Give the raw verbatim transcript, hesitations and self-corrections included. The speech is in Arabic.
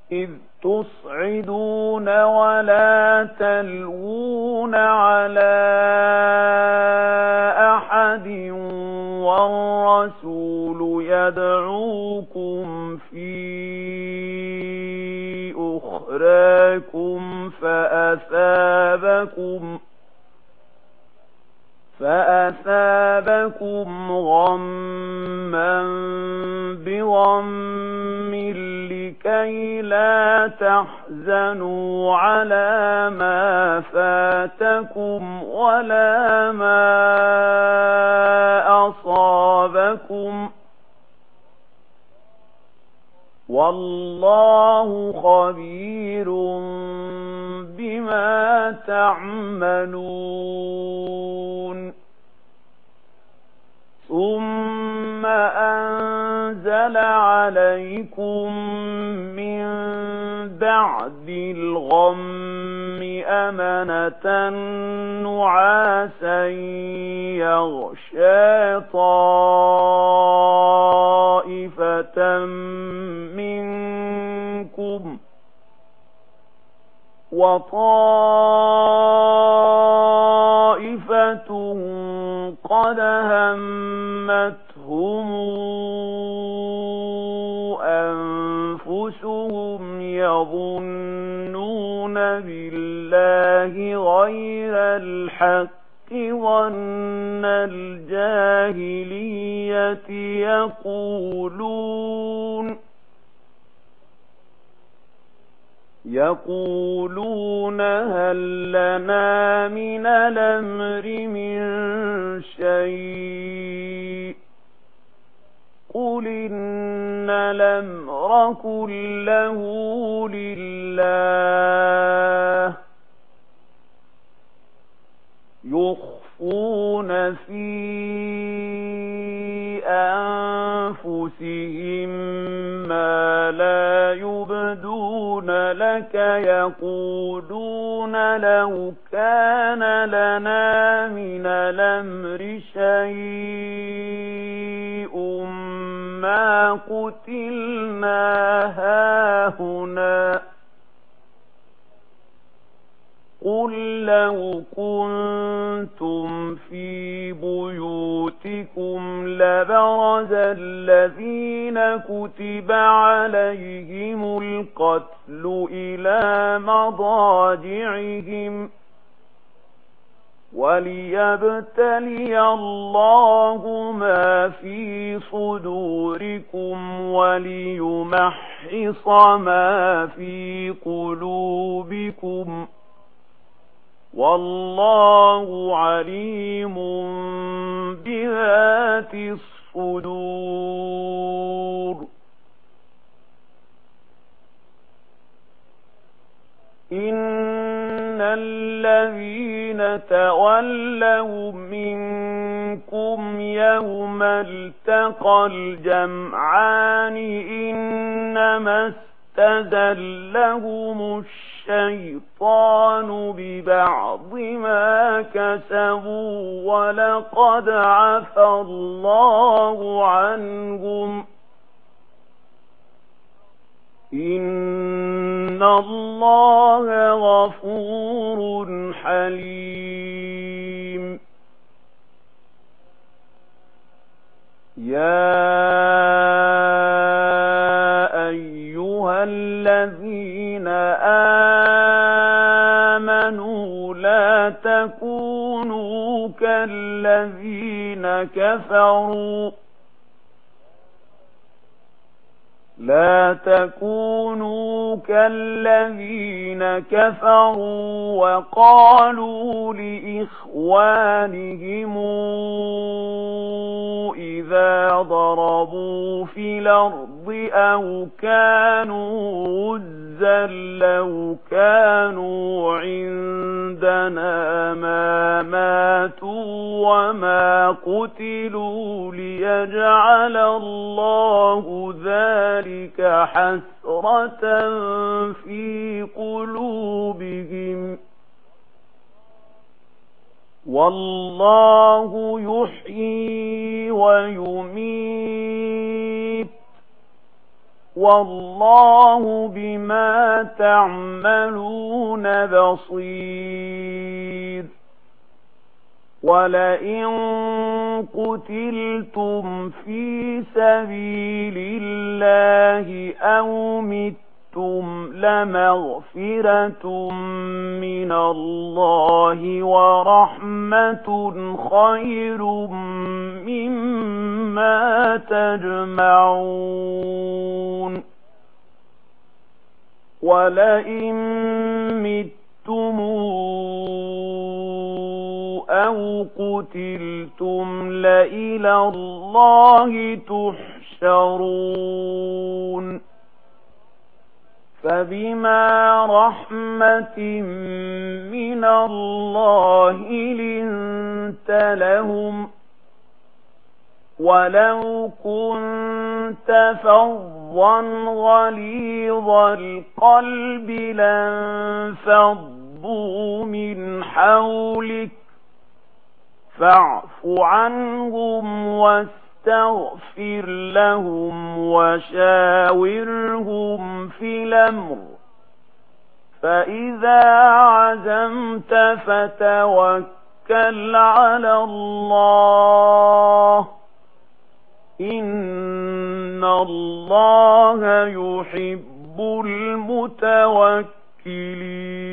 إذ تصعدون ولا تلوون على أحد والرسول يدعوكم في أخراكم فأثابكم فأثابكم غما بغم لكي لا تحزنوا على ما فاتكم ولا ما أصابكم والله خبير بما تعملون ثم أنزل عليكم من بعد الغم أمنة نعاسا يغشى طائفة منكم وطائفة قد همتهم أنفسهم يظنون بالله غير الحق ظن الجاهلية يقولون يقولون هل لنا من الأمر من شيء قل إن الأمر كله لله يخفون في أنفسهم ما لا يبدون لك يقولون لو كان لنا من الأمر شيء ما قتلنا هاهنا قل لو كنتم في بيوتكم لبرز الذين كتب عليهم القتل إلى مضاجعهم وليبتلي الله ما في صدوركم وليمحص ما في قلوبكم والله عليم بذات الصدور إن الذين تولوا منكم يوم التقى الجمعان إنما استزلهم الشيطان ببعض ما كسبوا ولقد عفى الله عنهم إن الله غفور حليم يا أيها الذين آمنوا لا تكونوا كالذين كفروا لا تكونوا كالذين كفروا وقالوا لإخوانهم إذا ضربوا في الأرض أو كانوا غزا لو كانوا عندنا ما ماتوا وما قتلوا ليجعل الله ذلك حسرة في قلوبهم والله يحيي ويميت والله بما تعملون بصير ولئن قتلتم في سبيل الله أو متم لمغفرة من الله ورحمة خير مما تجمعون ولئن متم أو قتلتم لإلى الله تحشرون فبما رحمة من الله لنت لهم ولو كنت فظا غليظ القلب لانفضوا من حولك فاعف عنهم واستغفر لهم وشاورهم في الأمر فإذا عزمت فتوكل على الله إن الله يحب المتوكلين